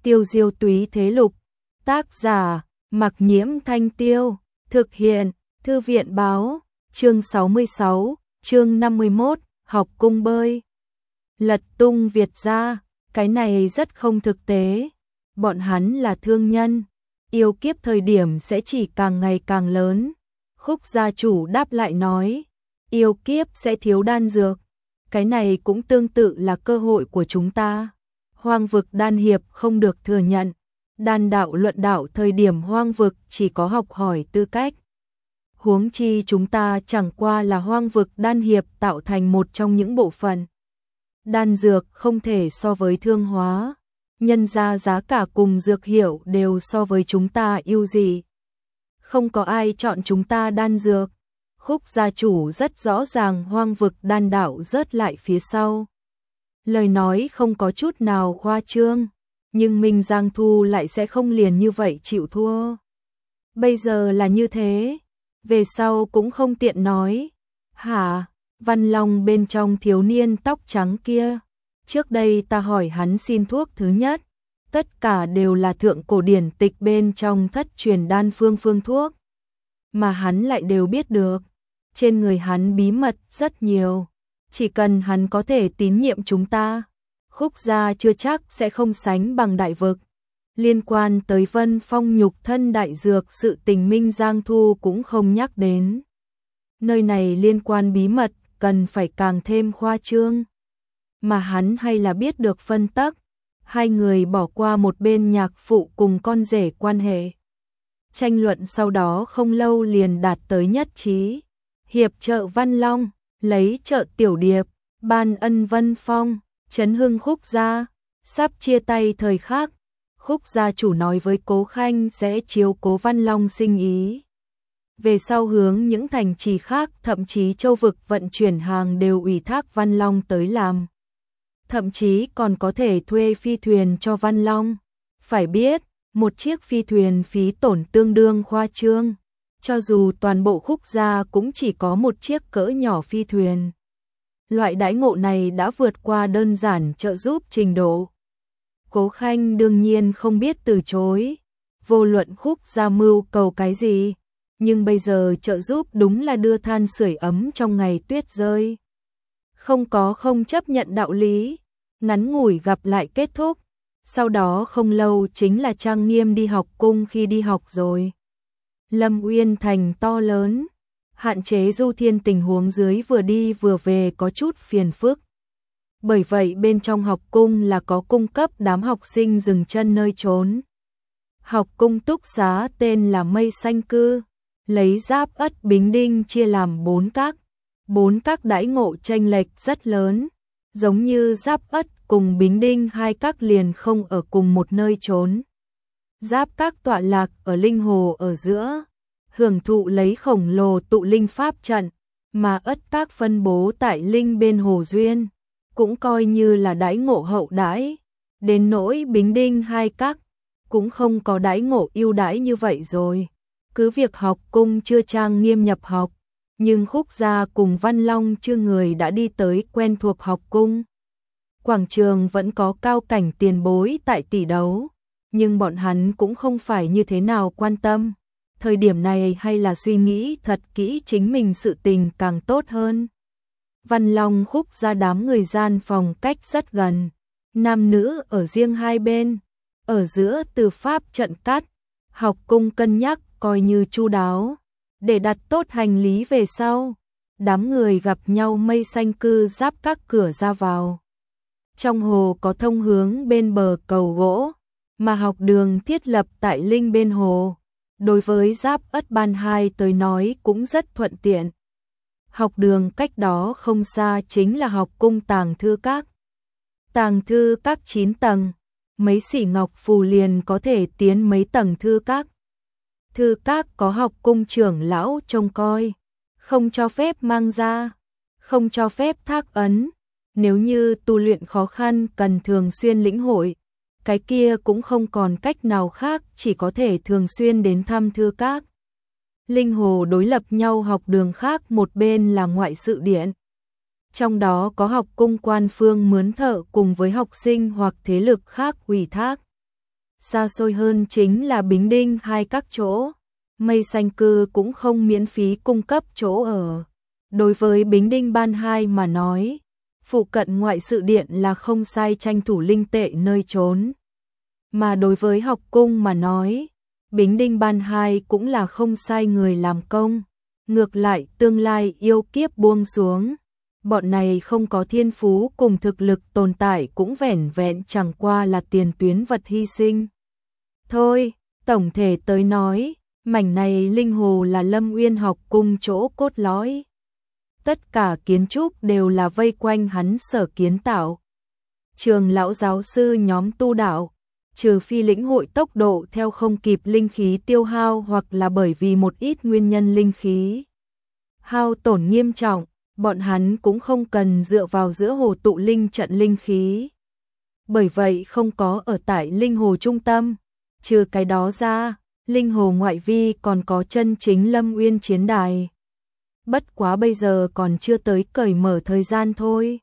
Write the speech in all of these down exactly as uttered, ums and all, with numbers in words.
Tiêu diêu túy thế lục. Tác giả, Mặc Nhiễm Thanh Tiêu. Thực hiện, Thư viện báo. Chương sáu mươi sáu, chương năm mươi mốt, học cung bơi. Lật tung Việt gia, cái này rất không thực tế. Bọn hắn là thương nhân, yêu kiếp thời điểm sẽ chỉ càng ngày càng lớn. Khúc gia chủ đáp lại nói, yêu kiếp sẽ thiếu đan dược. Cái này cũng tương tự là cơ hội của chúng ta. Hoang vực đan hiệp không được thừa nhận. Đan đạo luận đạo thời điểm hoang vực chỉ có học hỏi tư cách. Huống chi chúng ta chẳng qua là hoang vực đan hiệp tạo thành một trong những bộ phận. Đan dược không thể so với thương hóa. Nhân ra giá cả cùng dược hiệu đều so với chúng ta ưu dị. Không có ai chọn chúng ta đan dược. Khúc gia chủ rất rõ ràng hoang vực đan đạo rớt lại phía sau. Lời nói không có chút nào khoa trương, nhưng Minh Giang Thu lại sẽ không liền như vậy chịu thua. Bây giờ là như thế, về sau cũng không tiện nói. Hả? Văn Long bên trong thiếu niên tóc trắng kia. Trước đây ta hỏi hắn xin thuốc thứ nhất, tất cả đều là thượng cổ điển tịch bên trong thất truyền đan phương phương thuốc. Mà hắn lại đều biết được. Trên người hắn bí mật rất nhiều. Chỉ cần hắn có thể tín nhiệm chúng ta, Khúc gia chưa chắc sẽ không sánh bằng đại vực. Liên quan tới Vân Phong nhục thân đại dược sự tình Minh Giang Thu cũng không nhắc đến. Nơi này liên quan bí mật, cần phải càng thêm khoa trương. Mà hắn hay là biết được phân tắc. Hai người bỏ qua một bên nhạc phụ cùng con rể quan hệ. Tranh luận sau đó không lâu liền đạt tới nhất trí. Hiệp trợ Văn Long, lấy trợ Tiểu Điệp, ban ân Vân Phong, chấn hưng Khúc gia. Sắp chia tay thời khắc, Khúc gia chủ nói với Cố Khanh sẽ chiếu cố Văn Long sinh ý. Về sau hướng những thành trì khác, thậm chí châu vực vận chuyển hàng đều ủy thác Văn Long tới làm. Thậm chí còn có thể thuê phi thuyền cho Văn Long. Phải biết, một chiếc phi thuyền phí tổn tương đương khoa trương. Cho dù toàn bộ Khúc gia cũng chỉ có một chiếc cỡ nhỏ phi thuyền. Loại đãi ngộ này đã vượt qua đơn giản trợ giúp trình độ. Cố Khanh đương nhiên không biết từ chối. Vô luận Khúc gia mưu cầu cái gì, nhưng bây giờ trợ giúp đúng là đưa than sưởi ấm trong ngày tuyết rơi. Không có không chấp nhận đạo lý. Ngắn ngủi gặp lại kết thúc. Sau đó không lâu chính là trang nghiêm đi học cung khi đi học rồi. Lâm Uyên Thành to lớn, hạn chế du thiên tình huống dưới vừa đi vừa về có chút phiền phức. Bởi vậy bên trong học cung là có cung cấp đám học sinh dừng chân nơi trốn. Học cung túc xá tên là Mây Xanh Cư, lấy Giáp Ất Bính Đinh chia làm bốn các. Bốn các đãi ngộ chênh lệch rất lớn, giống như Giáp Ất cùng Bính Đinh hai các liền không ở cùng một nơi trốn. Giáp các tọa lạc ở linh hồ ở giữa, hưởng thụ lấy khổng lồ tụ linh pháp trận, mà Ất các phân bố tại linh bên hồ duyên, cũng coi như là đãi ngộ hậu đãi. Đến nỗi Bính Đinh hai các, cũng không có đãi ngộ ưu đãi như vậy rồi. Cứ việc học cung chưa trang nghiêm nhập học, nhưng Khúc gia cùng Văn Long chưa người đã đi tới quen thuộc học cung. Quảng trường vẫn có cao cảnh tiền bối tại tỷ đấu, nhưng bọn hắn cũng không phải như thế nào quan tâm. Thời điểm này hay là suy nghĩ thật kỹ chính mình sự tình càng tốt hơn. Văn Long Khúc gia đám người gian phòng cách rất gần, nam nữ ở riêng hai bên, ở giữa từ pháp trận cắt, học cung cân nhắc coi như chu đáo, để đặt tốt hành lý về sau. Đám người gặp nhau Mây Xanh Cư giáp các cửa ra vào. Trong hồ có thông hướng bên bờ cầu gỗ, mà học đường thiết lập tại linh bên hồ. Đối với Giáp Ất Ban hai tới nói cũng rất thuận tiện. Học đường cách đó không xa chính là học cung tàng thư các. Tàng thư các chín tầng, mấy sỉ ngọc phù liền có thể tiến mấy tầng thư các. Thư các có học cung trưởng lão trông coi, không cho phép mang ra, không cho phép thác ấn. Nếu như tu luyện khó khăn cần thường xuyên lĩnh hội, cái kia cũng không còn cách nào khác, chỉ có thể thường xuyên đến thăm thư các. Linh hồ đối lập nhau học đường khác, một bên là ngoại sự điện. Trong đó có học cung quan phương mướn thợ cùng với học sinh hoặc thế lực khác ủy thác. Xa xôi hơn chính là Bính Đinh hai các chỗ. Mây Xanh Cư cũng không miễn phí cung cấp chỗ ở. Đối với Bính Đinh Ban hai mà nói, phụ cận ngoại sự điện là không sai tranh thủ linh tệ nơi trốn. Mà đối với học cung mà nói, Bính Đinh Ban hai cũng là không sai người làm công. Ngược lại tương lai yêu kiếp buông xuống, bọn này không có thiên phú cùng thực lực tồn tại cũng vẻn vẹn chẳng qua là tiền tuyến vật hy sinh. Thôi, tổng thể tới nói, mảnh này linh hồ là Lâm Uyên học cung chỗ cốt lõi. Tất cả kiến trúc đều là vây quanh hắn sở kiến tạo. Trường lão giáo sư nhóm tu đạo, trừ phi lĩnh hội tốc độ theo không kịp linh khí tiêu hao hoặc là bởi vì một ít nguyên nhân linh khí hao tổn nghiêm trọng, bọn hắn cũng không cần dựa vào giữa hồ tụ linh trận linh khí. Bởi vậy không có ở tại linh hồ trung tâm, trừ cái đó ra, linh hồ ngoại vi còn có chân chính Lâm Uyên chiến đài. Bất quá bây giờ còn chưa tới cởi mở thời gian thôi.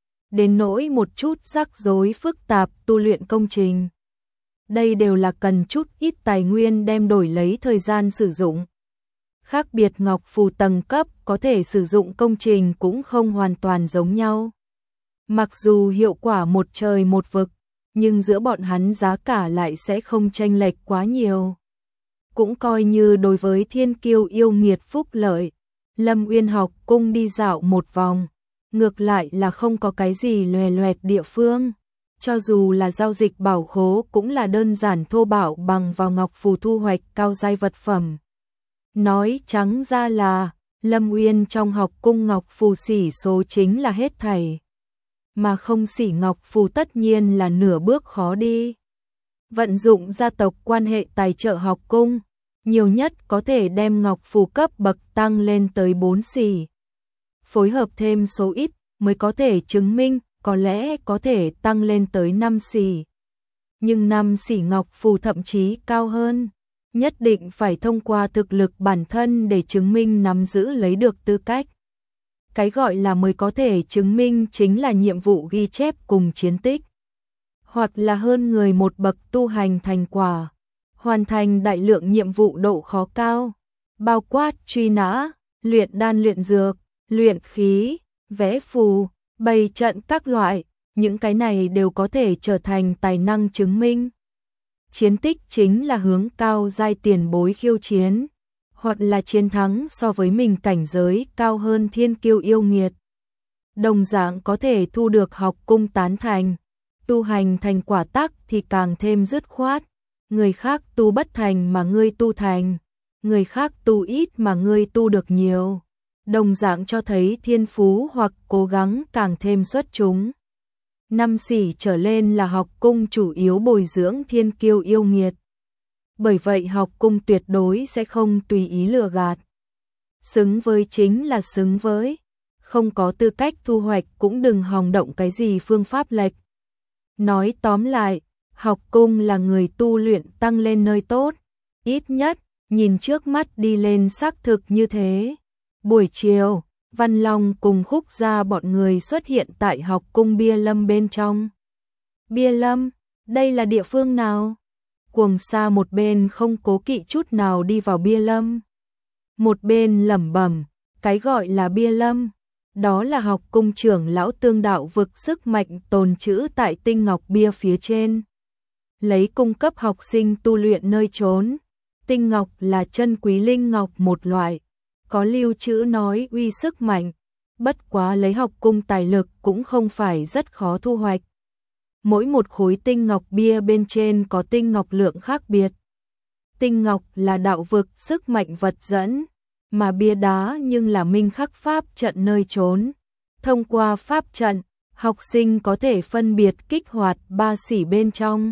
Đến nỗi một chút rắc rối phức tạp tu luyện công trình. Đây đều là cần chút ít tài nguyên đem đổi lấy thời gian sử dụng. Khác biệt ngọc phù tầng cấp có thể sử dụng công trình cũng không hoàn toàn giống nhau. Mặc dù hiệu quả một trời một vực, nhưng giữa bọn hắn giá cả lại sẽ không chênh lệch quá nhiều. Cũng coi như đối với thiên kiêu yêu nghiệt phúc lợi, Lâm Uyên học cung đi dạo một vòng, ngược lại là không có cái gì loè loẹt địa phương. Cho dù là giao dịch bảo khố cũng là đơn giản thô bạo bằng vào ngọc phù thu hoạch cao giai vật phẩm. Nói trắng ra là, Lâm Uyên trong học cung ngọc phù xỉ số chính là hết thảy. Mà không xỉ ngọc phù tất nhiên là nửa bước khó đi. Vận dụng gia tộc quan hệ tài trợ học cung, nhiều nhất có thể đem ngọc phù cấp bậc tăng lên tới bốn xỉ. Phối hợp thêm số ít mới có thể chứng minh, có lẽ có thể tăng lên tới năm xỉ. Nhưng năm xỉ ngọc phù thậm chí cao hơn, nhất định phải thông qua thực lực bản thân để chứng minh nắm giữ lấy được tư cách. Cái gọi là mới có thể chứng minh chính là nhiệm vụ ghi chép cùng chiến tích, hoặc là hơn người một bậc tu hành thành quả, hoàn thành đại lượng nhiệm vụ độ khó cao, bao quát truy nã, luyện đan luyện dược, luyện khí, vẽ phù, bày trận các loại, những cái này đều có thể trở thành tài năng chứng minh. Chiến tích chính là hướng cao giai tiền bối khiêu chiến, hoặc là chiến thắng so với mình cảnh giới cao hơn thiên kiêu yêu nghiệt. Đồng dạng có thể thu được học cung tán thành, tu hành thành quả tắc thì càng thêm dứt khoát. Người khác tu bất thành mà ngươi tu thành, người khác tu ít mà ngươi tu được nhiều. Đồng dạng cho thấy thiên phú hoặc cố gắng càng thêm xuất chúng. Năm xỉ trở lên là học cung chủ yếu bồi dưỡng thiên kiêu yêu nghiệt. Bởi vậy học cung tuyệt đối sẽ không tùy ý lừa gạt. Xứng với chính là xứng với, không có tư cách thu hoạch cũng đừng hòng động cái gì phương pháp lệch. Nói tóm lại, học cung là người tu luyện tăng lên nơi tốt, ít nhất, nhìn trước mắt đi lên xác thực như thế. Buổi chiều, Văn Long cùng Khúc Gia bọn người xuất hiện tại học cung Bia Lâm bên trong. Bia Lâm, đây là địa phương nào? Cuồng Sa một bên không cố kỵ chút nào đi vào Bia Lâm. Một bên lẩm bẩm, cái gọi là Bia Lâm, đó là học cung trưởng lão tương đạo vực sức mạnh tồn trữ tại tinh ngọc bia phía trên. Lấy cung cấp học sinh tu luyện nơi trốn. Tinh ngọc là chân quý linh ngọc một loại, có lưu trữ nói uy sức mạnh, bất quá lấy học cung tài lực cũng không phải rất khó thu hoạch. Mỗi một khối tinh ngọc bia bên trên có tinh ngọc lượng khác biệt. Tinh ngọc là đạo vực sức mạnh vật dẫn, mà bia đá nhưng là minh khắc pháp trận nơi trốn. Thông qua pháp trận, học sinh có thể phân biệt kích hoạt ba xỉ bên trong,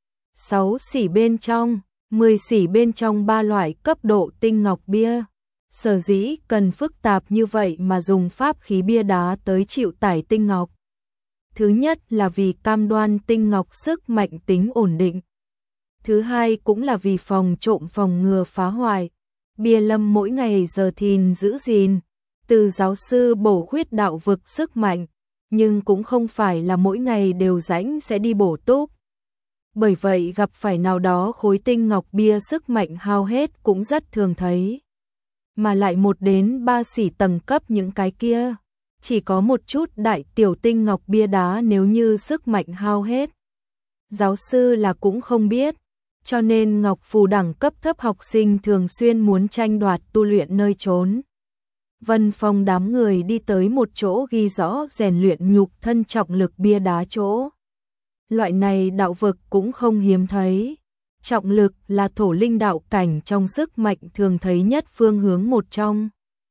sáu xỉ bên trong, mười xỉ bên trong ba loại cấp độ tinh ngọc bia. Sở dĩ cần phức tạp như vậy mà dùng pháp khí bia đá tới chịu tải tinh ngọc. Thứ nhất là vì cam đoan tinh ngọc sức mạnh tính ổn định. Thứ hai cũng là vì phòng trộm phòng ngừa phá hoại. Bia Lâm mỗi ngày giờ thìn giữ gìn, từ giáo sư bổ khuyết đạo vực sức mạnh, nhưng cũng không phải là mỗi ngày đều rãnh sẽ đi bổ túc. Bởi vậy gặp phải nào đó khối tinh ngọc bia sức mạnh hao hết cũng rất thường thấy. Mà lại một đến ba xỉ tầng cấp những cái kia, chỉ có một chút đại tiểu tinh ngọc bia đá nếu như sức mạnh hao hết. Giáo sư là cũng không biết, cho nên ngọc phù đẳng cấp thấp học sinh thường xuyên muốn tranh đoạt tu luyện nơi trốn. Vân Phong đám người đi tới một chỗ ghi rõ rèn luyện nhục thân trọng lực bia đá chỗ. Loại này đạo vực cũng không hiếm thấy. Trọng lực là thổ linh đạo cảnh trong sức mạnh thường thấy nhất phương hướng một trong.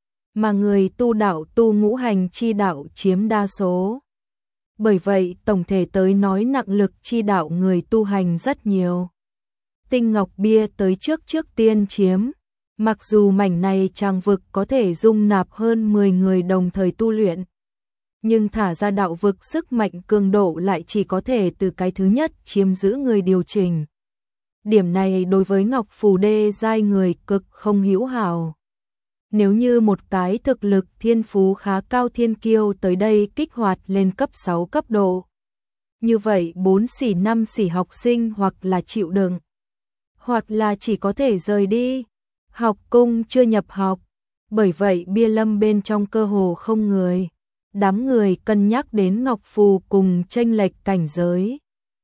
Mà người tu đạo tu ngũ hành chi đạo chiếm đa số. Bởi vậy tổng thể tới nói nặng lực chi đạo người tu hành rất nhiều. Tinh ngọc bia tới trước trước tiên chiếm. Mặc dù mảnh này tràng vực có thể dung nạp hơn mười người đồng thời tu luyện. Nhưng thả ra đạo vực sức mạnh cường độ lại chỉ có thể từ cái thứ nhất chiếm giữ người điều chỉnh. Điểm này đối với ngọc phù đê giai người cực không hữu hảo. Nếu như một cái thực lực thiên phú khá cao thiên kiêu tới đây kích hoạt lên cấp sáu cấp độ. Như vậy bốn xỉ năm xỉ học sinh hoặc là chịu đựng, hoặc là chỉ có thể rời đi. Học cung chưa nhập học, bởi vậy bia lâm bên trong cơ hồ không người. Đám người cân nhắc đến ngọc phù cùng chênh lệch cảnh giới.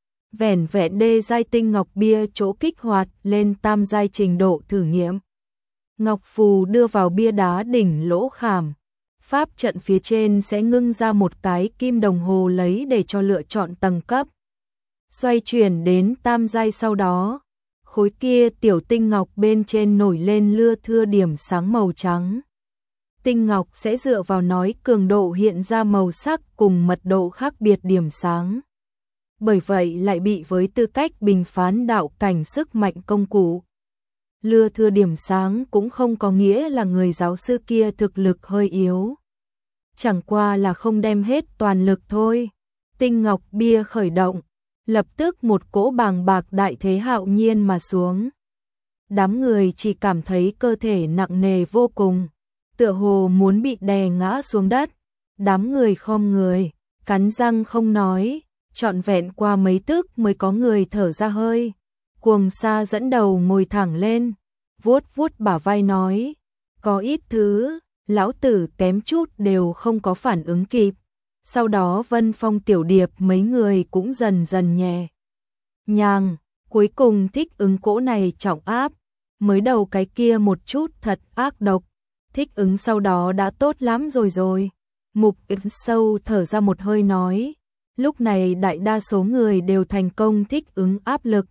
Vẻn vẹn đê giai tinh ngọc bia chỗ kích hoạt lên tam giai trình độ thử nghiệm. Ngọc phù đưa vào bia đá đỉnh lỗ khảm. Pháp trận phía trên sẽ ngưng ra một cái kim đồng hồ lấy để cho lựa chọn tầng cấp. Xoay chuyển đến tam giai sau đó. Khối kia tiểu tinh ngọc bên trên nổi lên lưa thưa điểm sáng màu trắng. Tinh ngọc sẽ dựa vào nói cường độ hiện ra màu sắc cùng mật độ khác biệt điểm sáng. Bởi vậy lại bị với tư cách bình phán đạo cảnh sức mạnh công cụ. Lưa thưa điểm sáng cũng không có nghĩa là người giáo sư kia thực lực hơi yếu. Chẳng qua là không đem hết toàn lực thôi. Tinh ngọc bia khởi động. Lập tức một cỗ bàng bạc đại thế hạo nhiên mà xuống. Đám người chỉ cảm thấy cơ thể nặng nề vô cùng, tựa hồ muốn bị đè ngã xuống đất. Đám người khom người, cắn răng không nói, trọn vẹn qua mấy tức mới có người thở ra hơi. Cuồng Sa dẫn đầu ngồi thẳng lên, vuốt vuốt bả vai nói, có ít thứ, lão tử kém chút đều không có phản ứng kịp. Sau đó Vân Phong Tiểu Điệp mấy người cũng dần dần nhẹ nhàng, cuối cùng thích ứng cỗ này trọng áp. Mới đầu cái kia một chút thật ác độc, thích ứng sau đó đã tốt lắm rồi rồi. Mục Ích sâu thở ra một hơi nói, lúc này đại đa số người đều thành công thích ứng áp lực.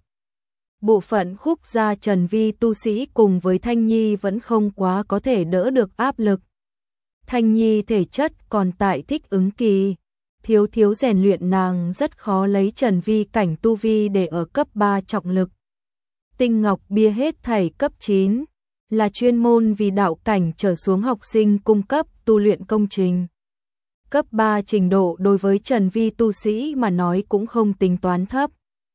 Bộ phận khúc gia Trần Vi tu sĩ cùng với Thanh Nhi vẫn không quá có thể đỡ được áp lực. Thanh Nhi thể chất còn tại thích ứng kỳ, thiếu thiếu rèn luyện nàng rất khó lấy Trần Vi cảnh tu vi để ở cấp ba trọng lực. Tinh ngọc bia hết thảy cấp chín, là chuyên môn vì đạo cảnh trở xuống học sinh cung cấp tu luyện công trình. Cấp ba trình độ đối với Trần Vi tu sĩ mà nói cũng không tính toán thấp.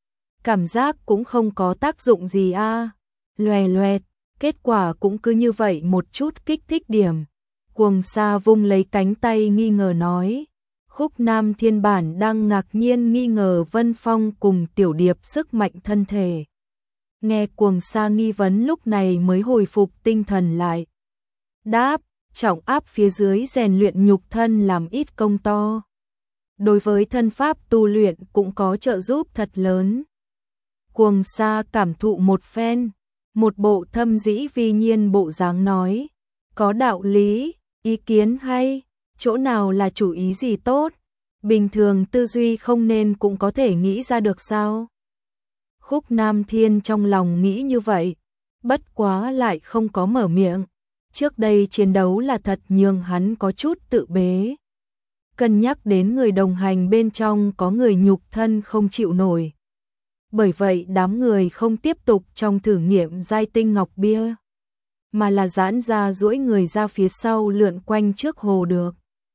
Cảm giác cũng không có tác dụng gì a. À. Loè loẹt, kết quả cũng cứ như vậy một chút kích thích điểm. Cuồng Sa vung lấy cánh tay nghi ngờ nói, Khúc Nam Thiên Bản đang ngạc nhiên nghi ngờ Vân Phong cùng Tiểu Điệp sức mạnh thân thể. Nghe Cuồng Sa nghi vấn lúc này mới hồi phục tinh thần lại. Đáp, trọng áp phía dưới rèn luyện nhục thân làm ít công to. Đối với thân pháp tu luyện cũng có trợ giúp thật lớn. Cuồng Sa cảm thụ một phen, một bộ thâm dĩ vi nhiên bộ dáng nói, có đạo lý, ý kiến hay, chỗ nào là chủ ý gì tốt, bình thường tư duy không nên cũng có thể nghĩ ra được sao? Khúc Nam Thiên trong lòng nghĩ như vậy, bất quá lại không có mở miệng. Trước đây chiến đấu là thật nhường hắn có chút tự bế. Cân nhắc đến người đồng hành bên trong có người nhục thân không chịu nổi. Bởi vậy đám người không tiếp tục trong thử nghiệm giai tinh ngọc bia, mà là giãn ra duỗi người ra phía sau lượn quanh trước hồ được.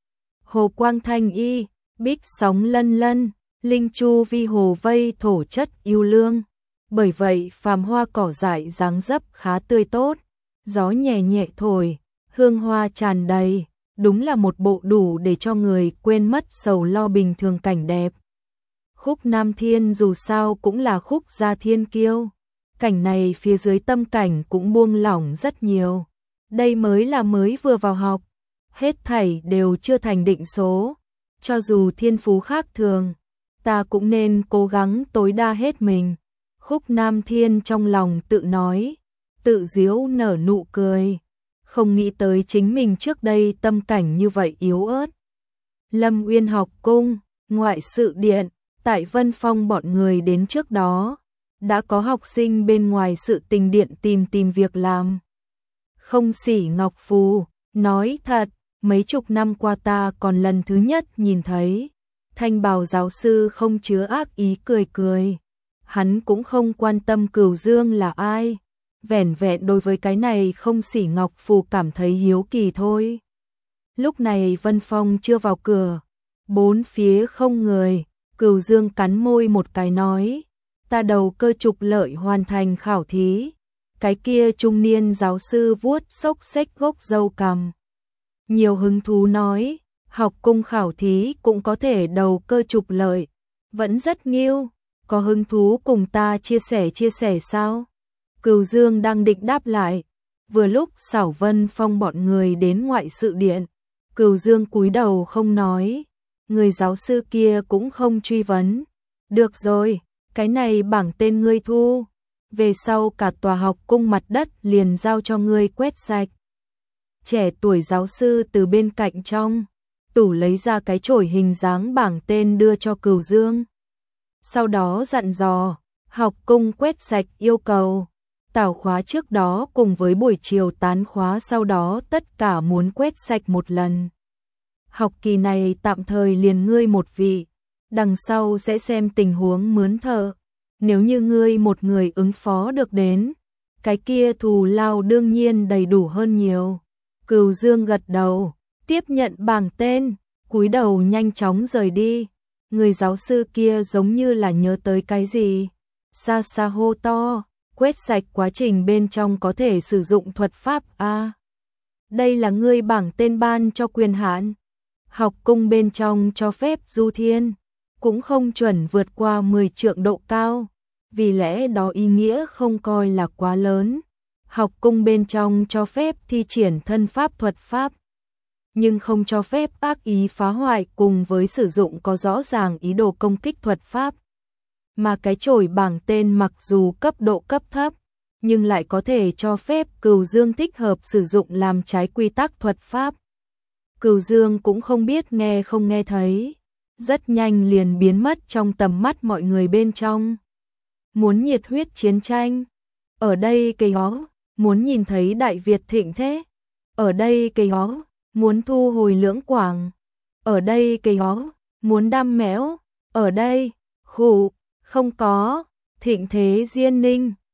Hồ quang thanh y, bích sóng lân lân, linh chu vi hồ vây thổ chất yêu lương. Bởi vậy phàm hoa cỏ dại dáng dấp khá tươi tốt, gió nhẹ nhẹ thổi, hương hoa tràn đầy, đúng là một bộ đủ để cho người quên mất sầu lo bình thường cảnh đẹp. Khúc Nam Thiên dù sao cũng là khúc gia thiên kiêu. Cảnh này phía dưới tâm cảnh cũng buông lỏng rất nhiều. Đây mới là mới vừa vào học. Hết thảy đều chưa thành định số. Cho dù thiên phú khác thường, ta cũng nên cố gắng tối đa hết mình. Khúc Nam Thiên trong lòng tự nói, tự giễu nở nụ cười. Không nghĩ tới chính mình trước đây tâm cảnh như vậy yếu ớt. Lâm Uyên học cung, ngoại sự điện, tại Vân Phong bọn người đến trước đó. Đã có học sinh bên ngoài sự tình điện tìm tìm việc làm. Không Sỉ Ngọc Phù, nói thật, mấy chục năm qua ta còn lần thứ nhất nhìn thấy. Thanh bào giáo sư không chứa ác ý cười cười. Hắn cũng không quan tâm Cửu Dương là ai. Vẻn vẹn đối với cái này Không Sỉ Ngọc Phù cảm thấy hiếu kỳ thôi. Lúc này Vân Phong chưa vào cửa. Bốn phía không người. Cửu Dương cắn môi một cái nói. Ta đầu cơ trục lợi hoàn thành khảo thí. Cái kia trung niên giáo sư vuốt xốc xếch gốc râu cằm. Nhiều hứng thú nói. Học cung khảo thí cũng có thể đầu cơ trục lợi. Vẫn rất nghiêu. Có hứng thú cùng ta chia sẻ chia sẻ sao? Cửu Dương đang định đáp lại. Vừa lúc Xảo Vân Phong bọn người đến ngoại sự điện. Cửu Dương cúi đầu không nói. Người giáo sư kia cũng không truy vấn. Được rồi, cái này bảng tên ngươi thu. Về sau cả tòa học cung mặt đất liền giao cho ngươi quét sạch. Trẻ tuổi giáo sư từ bên cạnh trong tủ lấy ra cái chổi hình dáng bảng tên đưa cho Cửu Dương. Sau đó dặn dò, học cung quét sạch yêu cầu. Tảo khóa trước đó cùng với buổi chiều tán khóa sau đó tất cả muốn quét sạch một lần. Học kỳ này tạm thời liền ngươi một vị, đằng sau sẽ xem tình huống mướn thợ. Nếu như ngươi một người ứng phó được đến, cái kia thù lao đương nhiên đầy đủ hơn nhiều. Cửu Dương gật đầu, tiếp nhận bảng tên, cúi đầu nhanh chóng rời đi. Người giáo sư kia giống như là nhớ tới cái gì. Xa xa hô to, quét sạch quá trình bên trong có thể sử dụng thuật pháp a. À, đây là ngươi bảng tên ban cho quyền hạn. Học cung bên trong cho phép du thiên, cũng không chuẩn vượt qua mười trượng độ cao. Vì lẽ đó ý nghĩa không coi là quá lớn. Học cung bên trong cho phép thi triển thân pháp thuật pháp, nhưng không cho phép ác ý phá hoại cùng với sử dụng có rõ ràng ý đồ công kích thuật pháp. Mà cái chổi bảng tên mặc dù cấp độ cấp thấp, nhưng lại có thể cho phép Cửu Dương thích hợp sử dụng làm trái quy tắc thuật pháp. Cửu Dương cũng không biết nghe không nghe thấy, rất nhanh liền biến mất trong tầm mắt mọi người bên trong. Muốn nhiệt huyết chiến tranh, ở đây cây ó, muốn nhìn thấy Đại Việt thịnh thế, ở đây cây ó, muốn thu hồi Lưỡng Quảng, ở đây cây ó, muốn đam mẽo, ở đây, khủ, không có, thịnh thế Diên Ninh,